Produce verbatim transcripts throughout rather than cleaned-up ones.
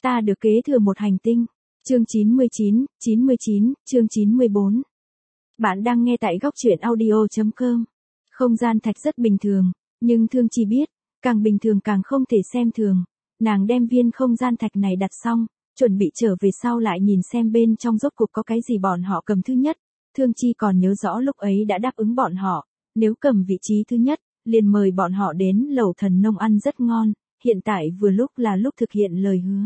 Ta được kế thừa một hành tinh. Chương chín mươi chín, chín mươi chín, chương chín mươi bốn. Bạn đang nghe tại góc truyện audio chấm com. Không gian thạch rất bình thường, nhưng Thương Chi biết, càng bình thường càng không thể xem thường. Nàng đem viên không gian thạch này đặt xong, chuẩn bị trở về sau lại nhìn xem bên trong rốt cuộc có cái gì bọn họ cầm thứ nhất. Thương Chi còn nhớ rõ lúc ấy đã đáp ứng bọn họ, nếu cầm vị trí thứ nhất, liền mời bọn họ đến lẩu thần nông ăn rất ngon, hiện tại vừa lúc là lúc thực hiện lời hứa.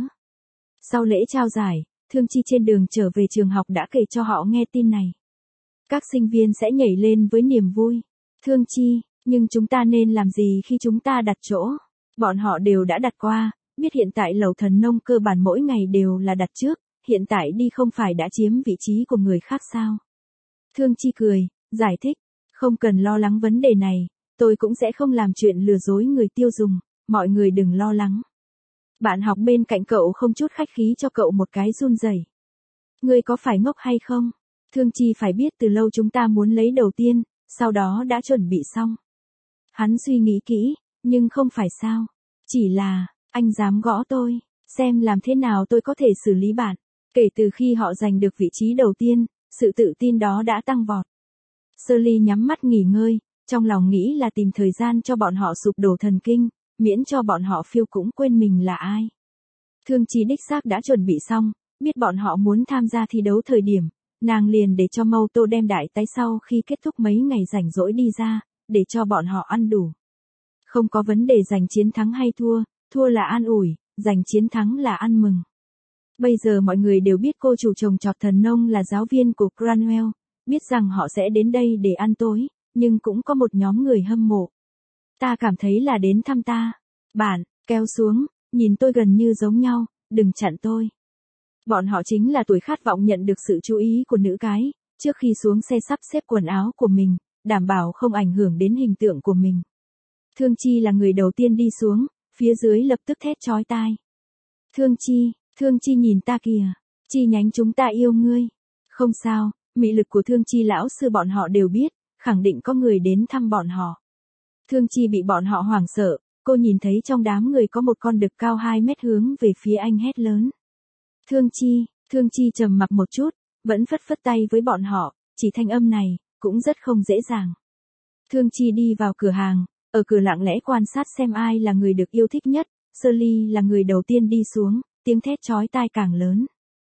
Sau lễ trao giải, Thương Chi trên đường trở về trường học đã kể cho họ nghe tin này. Các sinh viên sẽ nhảy lên với niềm vui. Thương Chi, nhưng chúng ta nên làm gì khi chúng ta đặt chỗ? Bọn họ đều đã đặt qua, biết hiện tại lẩu thần nông cơ bản mỗi ngày đều là đặt trước, hiện tại đi không phải đã chiếm vị trí của người khác sao? Thương Chi cười, giải thích, không cần lo lắng vấn đề này, tôi cũng sẽ không làm chuyện lừa dối người tiêu dùng, mọi người đừng lo lắng. Bạn học bên cạnh cậu không chút khách khí cho cậu một cái run rẩy. Ngươi có phải ngốc hay không? Thương Chi phải biết từ lâu chúng ta muốn lấy đầu tiên, sau đó đã chuẩn bị xong. Hắn suy nghĩ kỹ, nhưng không phải sao. Chỉ là, anh dám gõ tôi, xem làm thế nào tôi có thể xử lý bạn. Kể từ khi họ giành được vị trí đầu tiên, sự tự tin đó đã tăng vọt. Shirley nhắm mắt nghỉ ngơi, trong lòng nghĩ là tìm thời gian cho bọn họ sụp đổ thần kinh, miễn cho bọn họ phiêu cũng quên mình là ai. Thương Chi đích xác đã chuẩn bị xong, biết bọn họ muốn tham gia thi đấu thời điểm, nàng liền để cho Mâu Tô đem đại tái sau khi kết thúc mấy ngày rảnh rỗi đi ra, để cho bọn họ ăn đủ. Không có vấn đề giành chiến thắng hay thua, thua là an ủi, giành chiến thắng là ăn mừng. Bây giờ mọi người đều biết cô chủ trồng trọt thần nông là giáo viên của Cranwell, biết rằng họ sẽ đến đây để ăn tối, nhưng cũng có một nhóm người hâm mộ. Ta cảm thấy là đến thăm ta. Bạn, kéo xuống, nhìn tôi gần như giống nhau, đừng chặn tôi. Bọn họ chính là tuổi khát vọng nhận được sự chú ý của nữ cái, trước khi xuống xe sắp xếp quần áo của mình, đảm bảo không ảnh hưởng đến hình tượng của mình. Thương Chi là người đầu tiên đi xuống, phía dưới lập tức thét chói tai. Thương Chi, Thương Chi nhìn ta kìa, chi nhánh chúng ta yêu ngươi. Không sao, mị lực của Thương Chi lão sư bọn họ đều biết, khẳng định có người đến thăm bọn họ. Thương Chi bị bọn họ hoảng sợ, cô nhìn thấy trong đám người có một con đực cao hai mét hướng về phía anh hét lớn. Thương Chi, Thương Chi trầm mặc một chút, vẫn phất phất tay với bọn họ, chỉ thanh âm này, cũng rất không dễ dàng. Thương Chi đi vào cửa hàng, ở cửa lặng lẽ quan sát xem ai là người được yêu thích nhất, Shirley là người đầu tiên đi xuống, tiếng thét chói tai càng lớn.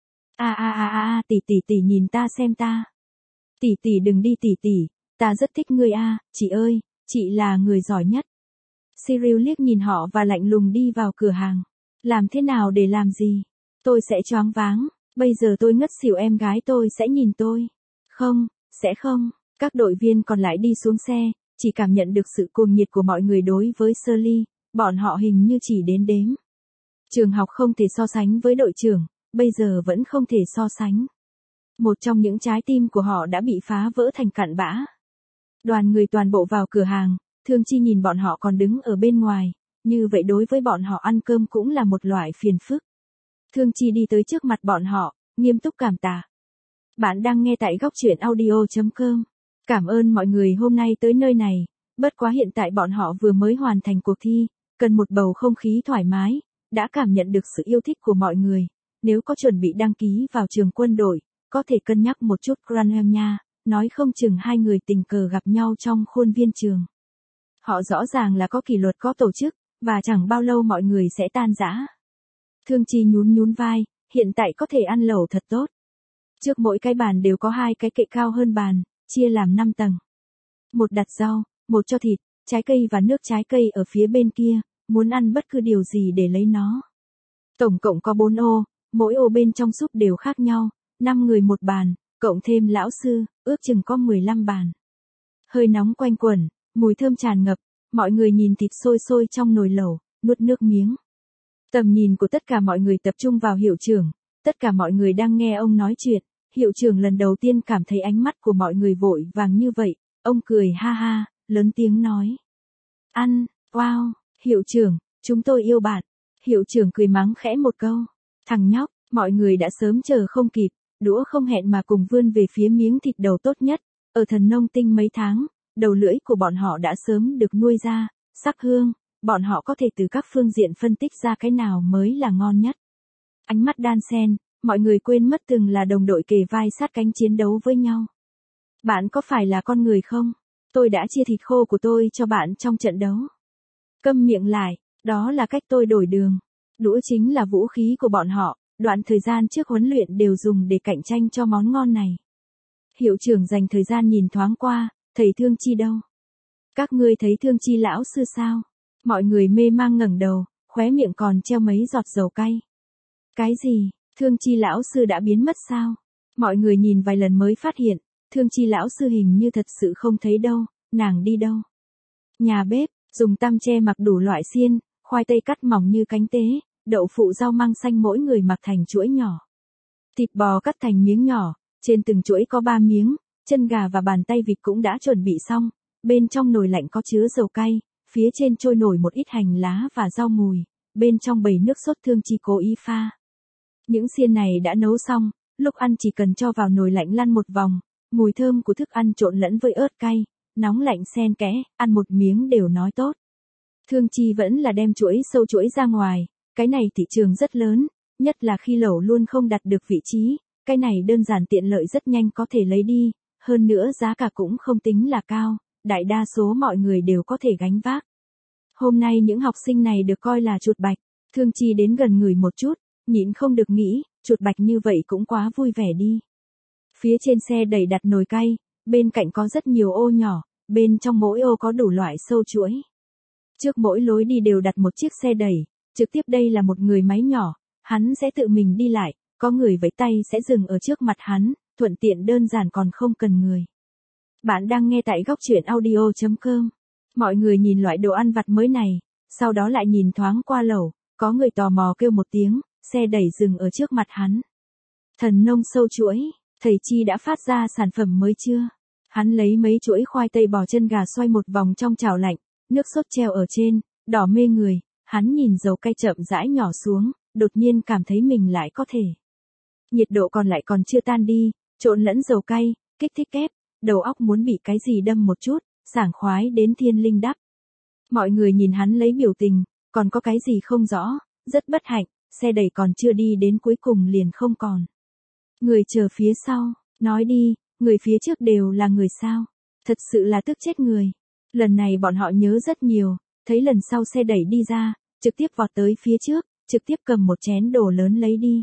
A a a a a tỷ tỷ tỷ nhìn ta xem ta. Tỷ tỷ đừng đi tỷ tỷ, ta rất thích ngươi a, chị ơi, chị là người giỏi nhất. Cyril liếc nhìn họ và lạnh lùng đi vào cửa hàng. Làm thế nào để làm gì? Tôi sẽ choáng váng, bây giờ tôi ngất xỉu em gái tôi sẽ nhìn tôi. Không, sẽ không. Các đội viên còn lại đi xuống xe, chỉ cảm nhận được sự cuồng nhiệt của mọi người đối với Shirley, bọn họ hình như chỉ đến đếm. Trường học không thể so sánh với đội trưởng, bây giờ vẫn không thể so sánh. Một trong những trái tim của họ đã bị phá vỡ thành cặn bã. Đoàn người toàn bộ vào cửa hàng, Thương Chi nhìn bọn họ còn đứng ở bên ngoài, như vậy đối với bọn họ ăn cơm cũng là một loại phiền phức. Thương Chi đi tới trước mặt bọn họ, nghiêm túc cảm tạ. Bạn đang nghe tại góc truyện audio chấm com. Cảm ơn mọi người hôm nay tới nơi này, bất quá hiện tại bọn họ vừa mới hoàn thành cuộc thi, cần một bầu không khí thoải mái, đã cảm nhận được sự yêu thích của mọi người. Nếu có chuẩn bị đăng ký vào trường quân đội, có thể cân nhắc một chút Cranwell nha, nói không chừng hai người tình cờ gặp nhau trong khuôn viên trường. Họ rõ ràng là có kỷ luật có tổ chức, và chẳng bao lâu mọi người sẽ tan rã. Thương Chi nhún nhún vai, hiện tại có thể ăn lẩu thật tốt. Trước mỗi cái bàn đều có hai cái kệ cao hơn bàn, chia làm năm tầng. Một đặt rau, một cho thịt, trái cây và nước trái cây ở phía bên kia, muốn ăn bất cứ điều gì để lấy nó. Tổng cộng có bốn ô, mỗi ô bên trong súp đều khác nhau, năm người một bàn, cộng thêm lão sư, ước chừng có mười lăm bàn. Hơi nóng quanh quẩn, mùi thơm tràn ngập, mọi người nhìn thịt sôi sôi trong nồi lẩu, nuốt nước miếng. Tầm nhìn của tất cả mọi người tập trung vào hiệu trưởng, tất cả mọi người đang nghe ông nói chuyện, hiệu trưởng lần đầu tiên cảm thấy ánh mắt của mọi người vội vàng như vậy, ông cười ha ha, lớn tiếng nói. Ăn, wow, hiệu trưởng, chúng tôi yêu bạn. Hiệu trưởng cười mắng khẽ một câu. Thằng nhóc, mọi người đã sớm chờ không kịp, đũa không hẹn mà cùng vươn về phía miếng thịt đầu tốt nhất. Ở thần nông tinh mấy tháng, đầu lưỡi của bọn họ đã sớm được nuôi ra, sắc hương, bọn họ có thể từ các phương diện phân tích ra cái nào mới là ngon nhất. Ánh mắt đan xen, mọi người quên mất từng là đồng đội kề vai sát cánh chiến đấu với nhau. Bạn có phải là con người không? Tôi đã chia thịt khô của tôi cho bạn trong trận đấu. Câm miệng lại, đó là cách tôi đổi đường. Đũa chính là vũ khí của bọn họ, đoạn thời gian trước huấn luyện đều dùng để cạnh tranh cho món ngon này. Hiệu trưởng dành thời gian nhìn thoáng qua, thầy Thương Chi đâu? Các ngươi thấy Thương Chi lão sư sao? Mọi người mê mang ngẩng đầu, khóe miệng còn treo mấy giọt dầu cay. Cái gì? Thương Chi lão sư đã biến mất sao? Mọi người nhìn vài lần mới phát hiện, Thương Chi lão sư hình như thật sự không thấy đâu, nàng đi đâu? Nhà bếp, dùng tăm tre mặc đủ loại xiên, khoai tây cắt mỏng như cánh tế, đậu phụ rau măng xanh mỗi người mặc thành chuỗi nhỏ. Thịt bò cắt thành miếng nhỏ, trên từng chuỗi có ba miếng, chân gà và bàn tay vịt cũng đã chuẩn bị xong, bên trong nồi lạnh có chứa dầu cay, phía trên trôi nổi một ít hành lá và rau mùi, bên trong bầy nước sốt Thương Chi cố ý pha. Những xiên này đã nấu xong, lúc ăn chỉ cần cho vào nồi lạnh lăn một vòng, mùi thơm của thức ăn trộn lẫn với ớt cay, nóng lạnh xen kẽ, ăn một miếng đều nói tốt. Thương Chi vẫn là đem chuỗi sâu chuỗi ra ngoài, cái này thị trường rất lớn, nhất là khi lẩu luôn không đặt được vị trí, cái này đơn giản tiện lợi rất nhanh có thể lấy đi, hơn nữa giá cả cũng không tính là cao, đại đa số mọi người đều có thể gánh vác. Hôm nay những học sinh này được coi là chuột bạch, Thương Chi đến gần người một chút, nhịn không được nghĩ, chuột bạch như vậy cũng quá vui vẻ đi. Phía trên xe đẩy đặt nồi cay, bên cạnh có rất nhiều ô nhỏ, bên trong mỗi ô có đủ loại sâu chuỗi. Trước mỗi lối đi đều đặt một chiếc xe đẩy, trực tiếp đây là một người máy nhỏ, hắn sẽ tự mình đi lại, có người vẫy tay sẽ dừng ở trước mặt hắn, thuận tiện đơn giản còn không cần người. Bạn đang nghe tại góc truyện audio chấm com. Mọi người nhìn loại đồ ăn vặt mới này, sau đó lại nhìn thoáng qua lẩu, có người tò mò kêu một tiếng, xe đẩy dừng ở trước mặt hắn. Thần nông sâu chuỗi, thầy Chi đã phát ra sản phẩm mới chưa? Hắn lấy mấy chuỗi khoai tây bò chân gà xoay một vòng trong chảo lạnh, nước sốt treo ở trên, đỏ mê người, hắn nhìn dầu cay chậm rãi nhỏ xuống, đột nhiên cảm thấy mình lại có thể. Nhiệt độ còn lại còn chưa tan đi, trộn lẫn dầu cay, kích thích kép, đầu óc muốn bị cái gì đâm một chút, sảng khoái đến thiên linh đắp. Mọi người nhìn hắn lấy biểu tình, còn có cái gì không rõ, rất bất hạnh, xe đẩy còn chưa đi đến cuối cùng liền không còn. Người chờ phía sau, nói đi, người phía trước đều là người sao? Thật sự là tức chết người. Lần này bọn họ nhớ rất nhiều, thấy lần sau xe đẩy đi ra, trực tiếp vọt tới phía trước, trực tiếp cầm một chén đồ lớn lấy đi.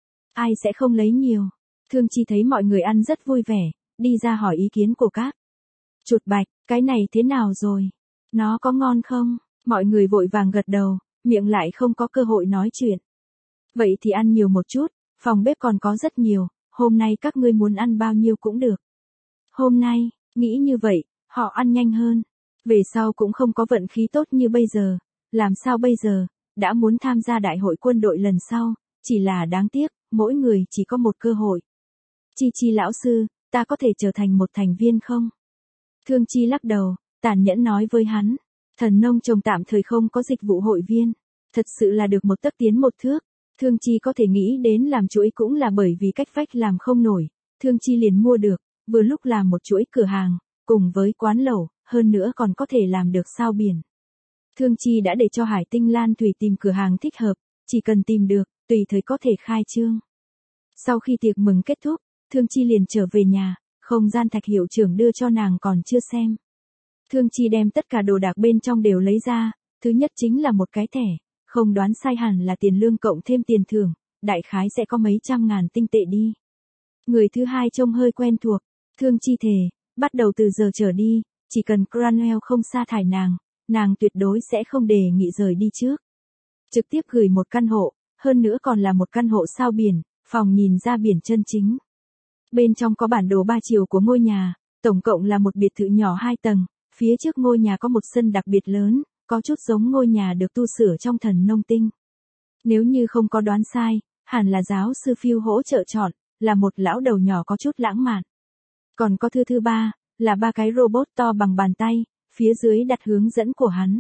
Ai sẽ không lấy nhiều? Thương Chi thấy mọi người ăn rất vui vẻ, đi ra hỏi ý kiến của các chuột bạch, cái này thế nào rồi? Nó có ngon không? Mọi người vội vàng gật đầu, miệng lại không có cơ hội nói chuyện. Vậy thì ăn nhiều một chút, phòng bếp còn có rất nhiều, hôm nay các ngươi muốn ăn bao nhiêu cũng được. Hôm nay, nghĩ như vậy, họ ăn nhanh hơn. Về sau cũng không có vận khí tốt như bây giờ, làm sao bây giờ, đã muốn tham gia đại hội quân đội lần sau, chỉ là đáng tiếc, mỗi người chỉ có một cơ hội. Chi Chi lão sư, ta có thể trở thành một thành viên không? Thương Chi lắc đầu, tàn nhẫn nói với hắn, thần nông trồng tạm thời không có dịch vụ hội viên, thật sự là được một tấc tiến một thước. Thương Chi có thể nghĩ đến làm chuỗi cũng là bởi vì cách vách làm không nổi, Thương Chi liền mua được, vừa lúc làm một chuỗi cửa hàng, cùng với quán lẩu, hơn nữa còn có thể làm được sao biển. Thương Chi đã để cho Hải Tinh Lan Thủy tìm cửa hàng thích hợp, chỉ cần tìm được, tùy thời có thể khai trương. Sau khi tiệc mừng kết thúc, Thương Chi liền trở về nhà, không gian thạch hiệu trưởng đưa cho nàng còn chưa xem. Thương Chi đem tất cả đồ đạc bên trong đều lấy ra, thứ nhất chính là một cái thẻ, không đoán sai hẳn là tiền lương cộng thêm tiền thưởng, đại khái sẽ có mấy trăm ngàn tinh tệ đi. Người thứ hai trông hơi quen thuộc, Thương Chi thề, bắt đầu từ giờ trở đi, chỉ cần Cranwell không sa thải nàng, nàng tuyệt đối sẽ không đề nghị rời đi trước. Trực tiếp gửi một căn hộ, hơn nữa còn là một căn hộ sao biển, phòng nhìn ra biển chân chính. Bên trong có bản đồ ba chiều của ngôi nhà, tổng cộng là một biệt thự nhỏ hai tầng, phía trước ngôi nhà có một sân đặc biệt lớn, có chút giống ngôi nhà được tu sửa trong Thần Nông Tinh. Nếu như không có đoán sai, hẳn là giáo sư Phil hỗ trợ chọn, là một lão đầu nhỏ có chút lãng mạn. Còn có thứ thứ ba, là ba cái robot to bằng bàn tay, phía dưới đặt hướng dẫn của hắn.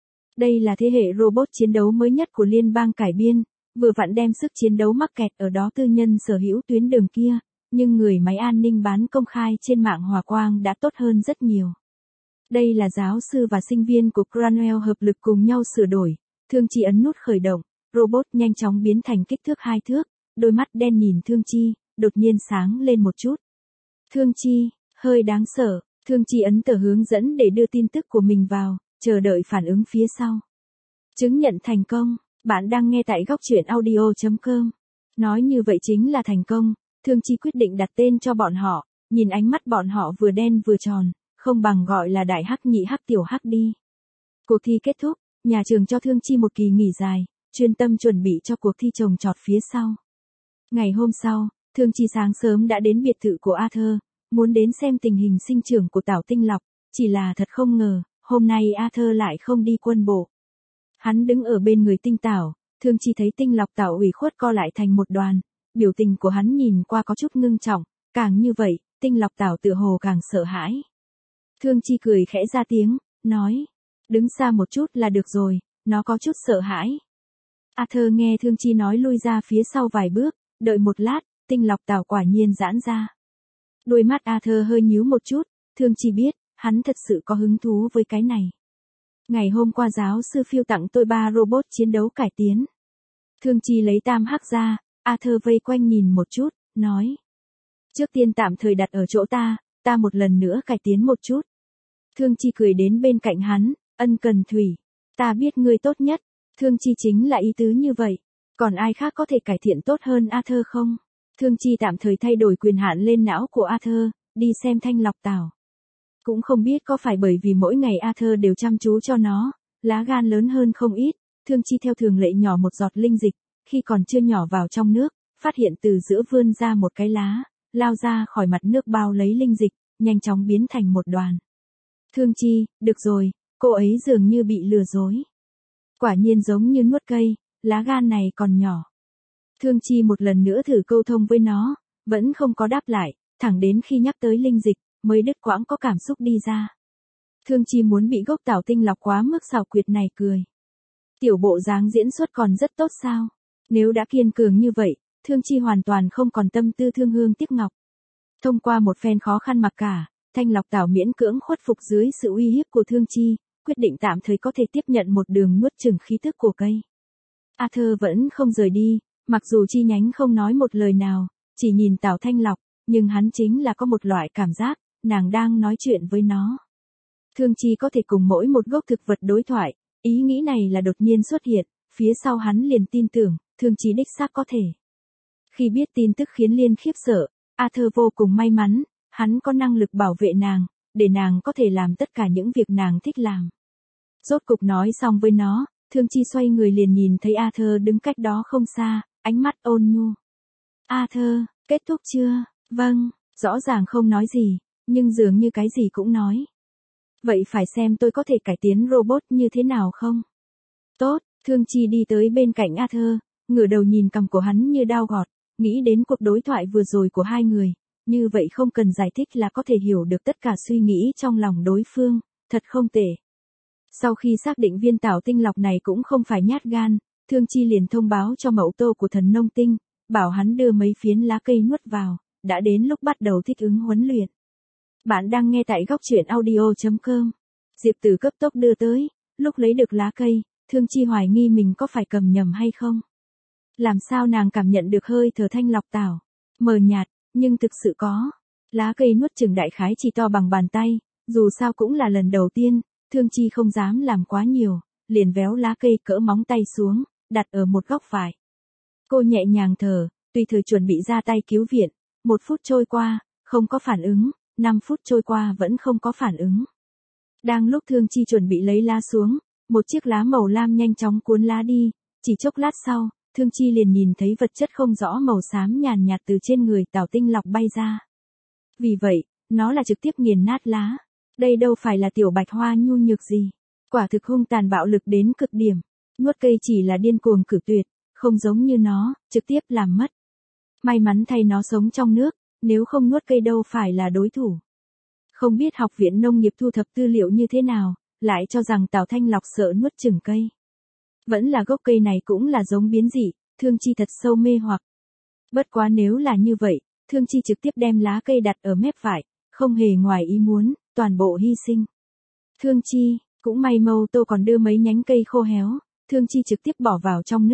Đây là thế hệ robot chiến đấu mới nhất của liên bang cải biên, vừa vặn đem sức chiến đấu mắc kẹt ở đó tư nhân sở hữu tuyến đường kia, nhưng người máy an ninh bán công khai trên mạng Hòa Quang đã tốt hơn rất nhiều. Đây là giáo sư và sinh viên của Cranwell hợp lực cùng nhau sửa đổi, Thương Chi ấn nút khởi động, robot nhanh chóng biến thành kích thước hai thước, đôi mắt đen nhìn Thương Chi, đột nhiên sáng lên một chút. Thương Chi, hơi đáng sợ, Thương Chi ấn tờ hướng dẫn để đưa tin tức của mình vào, chờ đợi phản ứng phía sau. Chứng nhận thành công, bạn đang nghe tại góc truyện audio chấm com. Nói như vậy chính là thành công, Thương Chi quyết định đặt tên cho bọn họ, nhìn ánh mắt bọn họ vừa đen vừa tròn, không bằng gọi là đại hắc nhị hắc tiểu hắc đi. Cuộc thi kết thúc, nhà trường cho Thương Chi một kỳ nghỉ dài, chuyên tâm chuẩn bị cho cuộc thi trồng trọt phía sau. Ngày hôm sau, Thương Chi sáng sớm đã đến biệt thự của Arthur, muốn đến xem tình hình sinh trưởng của Tảo Tinh Lọc, chỉ là thật không ngờ, hôm nay Arthur lại không đi quân bộ. Hắn đứng ở bên người Tinh Tảo, Thương Chi thấy Tinh Lọc Tảo ủy khuất co lại thành một đoàn, biểu tình của hắn nhìn qua có chút ngưng trọng, càng như vậy, Tinh Lọc Tảo tựa hồ càng sợ hãi. Thương Chi cười khẽ ra tiếng, nói, đứng xa một chút là được rồi, nó có chút sợ hãi. Arthur nghe Thương Chi nói lui ra phía sau vài bước, đợi một lát, Tinh Lọc Tảo quả nhiên giãn ra. Đôi mắt Arthur hơi nhíu một chút, Thương Chi biết, hắn thật sự có hứng thú với cái này. Ngày hôm qua giáo sư phiêu tặng tôi ba robot chiến đấu cải tiến. Thương Chi lấy tam hắc ra, Arthur vây quanh nhìn một chút, nói. Trước tiên tạm thời đặt ở chỗ ta, ta một lần nữa cải tiến một chút. Thương Chi cười đến bên cạnh hắn, ân cần thủy. Ta biết ngươi tốt nhất, Thương Chi chính là ý tứ như vậy. Còn ai khác có thể cải thiện tốt hơn Arthur không? Thương Chi tạm thời thay đổi quyền hạn lên não của Arthur, đi xem Thanh Lọc Tảo. Cũng không biết có phải bởi vì mỗi ngày Arthur đều chăm chú cho nó, lá gan lớn hơn không ít, Thương Chi theo thường lệ nhỏ một giọt linh dịch, khi còn chưa nhỏ vào trong nước, phát hiện từ giữa vươn ra một cái lá, lao ra khỏi mặt nước bao lấy linh dịch, nhanh chóng biến thành một đoàn. Thương Chi, được rồi, cô ấy dường như bị lừa dối. Quả nhiên giống như nuốt cây, lá gan này còn nhỏ. Thương Chi một lần nữa thử câu thông với nó, vẫn không có đáp lại, thẳng đến khi nhắc tới linh dịch, mới đứt quãng có cảm xúc đi ra. Thương Chi muốn bị gốc Tảo Tinh Lọc quá mức xảo quyệt này cười. Tiểu bộ dáng diễn xuất còn rất tốt sao? Nếu đã kiên cường như vậy, Thương Chi hoàn toàn không còn tâm tư thương hương tiếc ngọc. Thông qua một phen khó khăn mặc cả, Thanh Lọc Tảo miễn cưỡng khuất phục dưới sự uy hiếp của Thương Chi, quyết định tạm thời có thể tiếp nhận một đường nuốt chửng khí tức của cây. Arthur vẫn không rời đi, mặc dù chi nhánh không nói một lời nào, chỉ nhìn Tảo Thanh Lọc, nhưng hắn chính là có một loại cảm giác, nàng đang nói chuyện với nó. Thương Chi có thể cùng mỗi một gốc thực vật đối thoại, ý nghĩ này là đột nhiên xuất hiện, phía sau hắn liền tin tưởng, Thương Chi đích xác có thể. Khi biết tin tức khiến Liên khiếp sợ, Arthur vô cùng may mắn, hắn có năng lực bảo vệ nàng, để nàng có thể làm tất cả những việc nàng thích làm. Rốt cục nói xong với nó, Thương Chi xoay người liền nhìn thấy Arthur đứng cách đó không xa, ánh mắt ôn nhu. Arthur, kết thúc chưa? Vâng, rõ ràng không nói gì, nhưng dường như cái gì cũng nói. Vậy phải xem tôi có thể cải tiến robot như thế nào không? Tốt, Thương Chi đi tới bên cạnh Arthur, ngửa đầu nhìn cằm của hắn như đao gọt, nghĩ đến cuộc đối thoại vừa rồi của hai người, như vậy không cần giải thích là có thể hiểu được tất cả suy nghĩ trong lòng đối phương, thật không tệ. Sau khi xác định viên Tảo Tinh Lọc này cũng không phải nhát gan, Thương Chi liền thông báo cho Mậu Tô của Thần Nông Tinh, bảo hắn đưa mấy phiến lá cây nuốt vào, đã đến lúc bắt đầu thích ứng huấn luyện. Bạn đang nghe tại góc truyện audio chấm com. Diệp Tử cấp tốc đưa tới, lúc lấy được lá cây, Thương Chi hoài nghi mình có phải cầm nhầm hay không. Làm sao nàng cảm nhận được hơi thở Thanh Lọc Tảo, mờ nhạt, nhưng thực sự có. Lá cây nuốt chừng đại khái chỉ to bằng bàn tay, dù sao cũng là lần đầu tiên, Thương Chi không dám làm quá nhiều, liền véo lá cây cỡ móng tay xuống, đặt ở một góc phải. Cô nhẹ nhàng thở, tùy thời chuẩn bị ra tay cứu viện, một phút trôi qua, không có phản ứng, năm phút trôi qua vẫn không có phản ứng. Đang lúc Thương Chi chuẩn bị lấy lá xuống, một chiếc lá màu lam nhanh chóng cuốn lá đi, chỉ chốc lát sau, Thương Chi liền nhìn thấy vật chất không rõ màu xám nhàn nhạt từ trên người Tảo Tinh Lọc bay ra. Vì vậy, nó là trực tiếp nghiền nát lá. Đây đâu phải là tiểu bạch hoa nhu nhược gì. Quả thực hung tàn bạo lực đến cực điểm. Nuốt cây chỉ là điên cuồng cử tuyệt, không giống như nó, trực tiếp làm mất. May mắn thay nó sống trong nước, nếu không nuốt cây đâu phải là đối thủ. Không biết học viện nông nghiệp thu thập tư liệu như thế nào, lại cho rằng Tảo Thanh Lọc sợ nuốt chửng cây. Vẫn là gốc cây này cũng là giống biến dị, Thương Chi thật sâu mê hoặc. Bất quá nếu là như vậy, Thương Chi trực tiếp đem lá cây đặt ở mép phải, không hề ngoài ý muốn, toàn bộ hy sinh. Thương Chi, cũng may Mâu Tô còn đưa mấy nhánh cây khô héo, Thương Chi trực tiếp bỏ vào trong nước,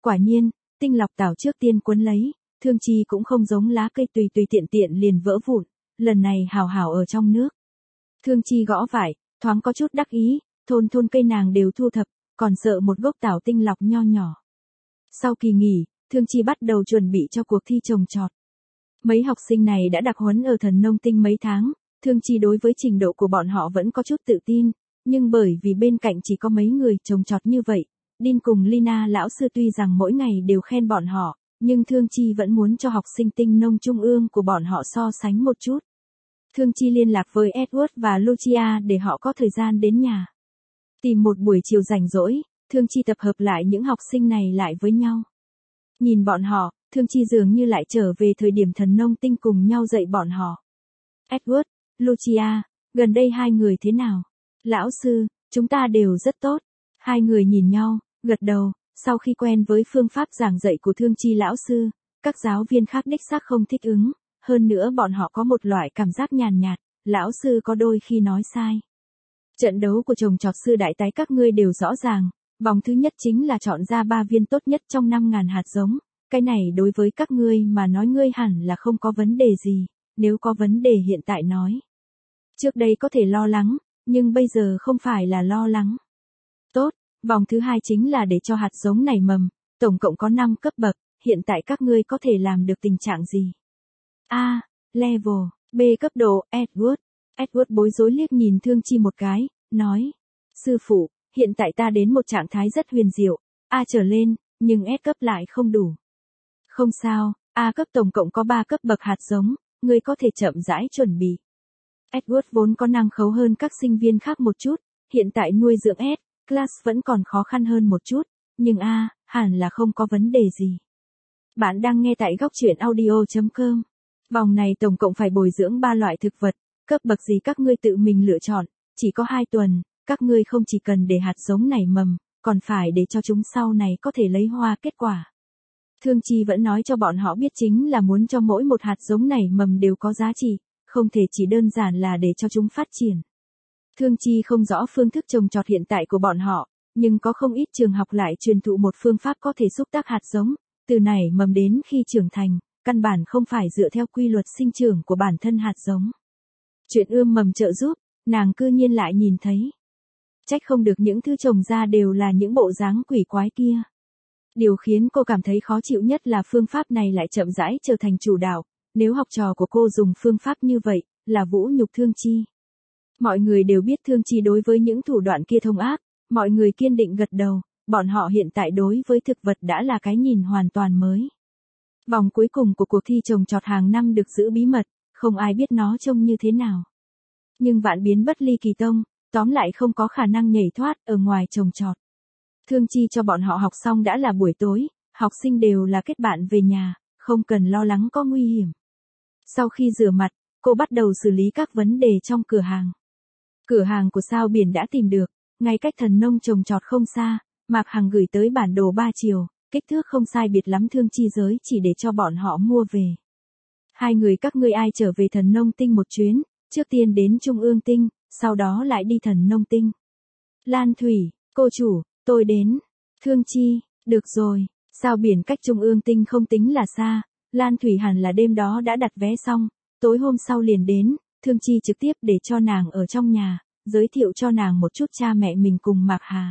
Quả nhiên, tinh lọc tảo trước tiên cuốn lấy, Thương Chi cũng không giống lá cây tùy tùy tiện tiện liền vỡ vụn, lần này hào hào ở trong nước. Thương Chi gõ vải, thoáng có chút đắc ý, thôn thôn cây nàng đều thu thập, còn sợ một gốc tảo tinh lọc nho nhỏ. Sau kỳ nghỉ, Thương Chi bắt đầu chuẩn bị cho cuộc thi trồng trọt. Mấy học sinh này đã đặc huấn ở Thần Nông Tinh mấy tháng, Thương Chi đối với trình độ của bọn họ vẫn có chút tự tin, nhưng bởi vì bên cạnh chỉ có mấy người trồng trọt như vậy, Đin cùng Lina lão sư tuy rằng mỗi ngày đều khen bọn họ, nhưng Thương Chi vẫn muốn cho học sinh tinh nông trung ương của bọn họ so sánh một chút. Thương Chi liên lạc với Edward và Lucia để họ có thời gian đến nhà. Tìm một buổi chiều rảnh rỗi, Thương Chi tập hợp lại những học sinh này lại với nhau. Nhìn bọn họ, Thương Chi dường như lại trở về thời điểm Thần Nông Tinh cùng nhau dạy bọn họ. Edward, Lucia, gần đây hai người thế nào? Lão sư, chúng ta đều rất tốt. Hai người nhìn nhau, gật đầu, sau khi quen với phương pháp giảng dạy của Thương Chi lão sư, các giáo viên khác đích xác không thích ứng, hơn nữa bọn họ có một loại cảm giác nhàn nhạt, lão sư có đôi khi nói sai. Trận đấu của trồng trọt sư đại tái các ngươi đều rõ ràng, vòng thứ nhất chính là chọn ra ba viên tốt nhất trong năm nghìn hạt giống, cái này đối với các ngươi mà nói ngươi hẳn là không có vấn đề gì, nếu có vấn đề hiện tại nói. Trước đây có thể lo lắng, nhưng bây giờ không phải là lo lắng. Tốt, vòng thứ hai chính là để cho hạt giống nảy mầm, tổng cộng có năm cấp bậc, hiện tại các ngươi có thể làm được tình trạng gì? A. Level, B cấp độ, Edward. Edward bối rối liếc nhìn Thương Chi một cái, nói. Sư phụ, hiện tại ta đến một trạng thái rất huyền diệu, A trở lên, nhưng S cấp lại không đủ. Không sao, A cấp tổng cộng có ba cấp bậc hạt giống, ngươi có thể chậm rãi chuẩn bị. Edward vốn có năng khấu hơn các sinh viên khác một chút, hiện tại nuôi dưỡng S, class vẫn còn khó khăn hơn một chút, nhưng A, hẳn là không có vấn đề gì. Bạn đang nghe tại góc truyện audio chấm com. Vòng này tổng cộng phải bồi dưỡng ba loại thực vật, cấp bậc gì các ngươi tự mình lựa chọn, chỉ có hai tuần, các ngươi không chỉ cần để hạt giống nảy mầm, còn phải để cho chúng sau này có thể lấy hoa kết quả. Thương Chi vẫn nói cho bọn họ biết chính là muốn cho mỗi một hạt giống nảy mầm đều có giá trị, không thể chỉ đơn giản là để cho chúng phát triển. Thương Chi không rõ phương thức trồng trọt hiện tại của bọn họ, nhưng có không ít trường học lại truyền thụ một phương pháp có thể xúc tác hạt giống, từ nảy mầm đến khi trưởng thành, căn bản không phải dựa theo quy luật sinh trưởng của bản thân hạt giống. Chuyện ươm mầm trợ giúp, nàng cư nhiên lại nhìn thấy. Trách không được những thứ trồng ra đều là những bộ dáng quỷ quái kia. Điều khiến cô cảm thấy khó chịu nhất là phương pháp này lại chậm rãi trở thành chủ đạo, nếu học trò của cô dùng phương pháp như vậy, là vũ nhục Thương Chi. Mọi người đều biết Thương Chi đối với những thủ đoạn kia thông ác, mọi người kiên định gật đầu, bọn họ hiện tại đối với thực vật đã là cái nhìn hoàn toàn mới. Vòng cuối cùng của cuộc thi trồng trọt hàng năm được giữ bí mật, không ai biết nó trông như thế nào. Nhưng vạn biến bất ly kỳ tông, tóm lại không có khả năng nhảy thoát ở ngoài trồng trọt. Thương Chi cho bọn họ học xong đã là buổi tối, học sinh đều là kết bạn về nhà, không cần lo lắng có nguy hiểm. Sau khi rửa mặt, cô bắt đầu xử lý các vấn đề trong cửa hàng. Cửa hàng của Sao Biển đã tìm được, ngay cách Thần Nông trồng trọt không xa, Mạc Hằng gửi tới bản đồ ba chiều, kích thước không sai biệt lắm. Thương Chi giới chỉ để cho bọn họ mua về. Hai người các ngươi ai trở về Thần Nông Tinh một chuyến, trước tiên đến Trung ương Tinh, sau đó lại đi Thần Nông Tinh. Lan Thủy, cô chủ, tôi đến. Thương Chi, được rồi, Sao Biển cách Trung ương Tinh không tính là xa, Lan Thủy hẳn là đêm đó đã đặt vé xong, tối hôm sau liền đến. Thương Chi trực tiếp để cho nàng ở trong nhà, giới thiệu cho nàng một chút cha mẹ mình cùng Mạc Hà.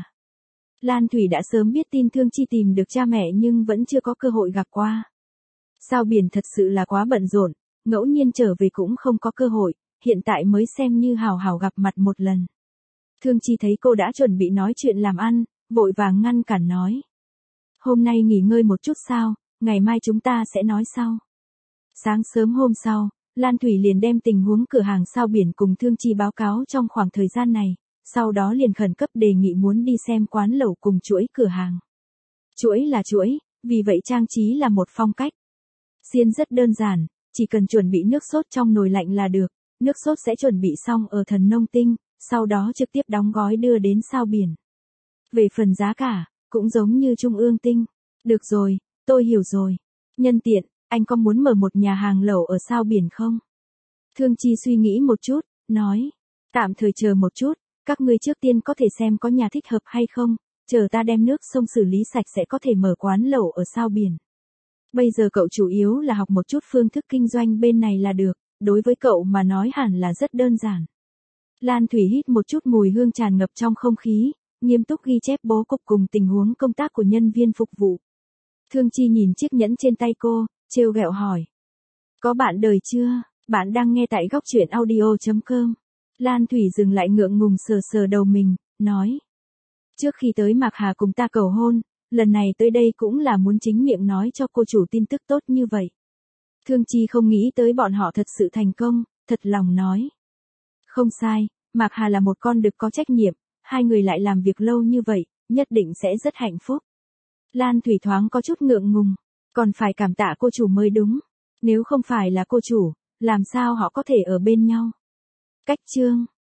Lan Thủy đã sớm biết tin Thương Chi tìm được cha mẹ nhưng vẫn chưa có cơ hội gặp qua. Sao Biển thật sự là quá bận rộn, ngẫu nhiên trở về cũng không có cơ hội, hiện tại mới xem như hào hào gặp mặt một lần. Thương Chi thấy cô đã chuẩn bị nói chuyện làm ăn, vội vàng ngăn cản nói. Hôm nay nghỉ ngơi một chút sao, ngày mai chúng ta sẽ nói sau. Sáng sớm hôm sau, Lan Thủy liền đem tình huống cửa hàng Sao Biển cùng Thương Chi báo cáo trong khoảng thời gian này, sau đó liền khẩn cấp đề nghị muốn đi xem quán lẩu cùng chuỗi cửa hàng. Chuỗi là chuỗi, vì vậy trang trí là một phong cách. Xiên rất đơn giản, chỉ cần chuẩn bị nước sốt trong nồi lạnh là được, nước sốt sẽ chuẩn bị xong ở Thần Nông Tinh, sau đó trực tiếp đóng gói đưa đến Sao Biển. Về phần giá cả, cũng giống như Trung ương Tinh. Được rồi, tôi hiểu rồi. Nhân tiện, anh có muốn mở một nhà hàng lẩu ở Sao Biển không? Thương Chi suy nghĩ một chút, nói. Tạm thời chờ một chút, các ngươi trước tiên có thể xem có nhà thích hợp hay không, chờ ta đem nước sông xử lý sạch sẽ có thể mở quán lẩu ở sao biển. Bây giờ cậu chủ yếu là học một chút phương thức kinh doanh bên này là được, đối với cậu mà nói hẳn là rất đơn giản. Lan Thủy hít một chút mùi hương tràn ngập trong không khí, nghiêm túc ghi chép bố cục cùng tình huống công tác của nhân viên phục vụ. Thương Chi nhìn chiếc nhẫn trên tay cô, trêu ghẹo hỏi. Có bạn đời chưa? Bạn đang nghe tại góc truyện audio chấm com. Lan Thủy dừng lại ngượng ngùng sờ sờ đầu mình, nói. Trước khi tới Mạc Hà cùng ta cầu hôn, lần này tới đây cũng là muốn chính miệng nói cho cô chủ tin tức tốt như vậy. Thương Chi không nghĩ tới bọn họ thật sự thành công, thật lòng nói. Không sai, Mạc Hà là một con đực có trách nhiệm, hai người lại làm việc lâu như vậy, nhất định sẽ rất hạnh phúc. Lan Thủy thoáng có chút ngượng ngùng, còn phải cảm tạ cô chủ mới đúng. Nếu không phải là cô chủ, làm sao họ có thể ở bên nhau? Cách chương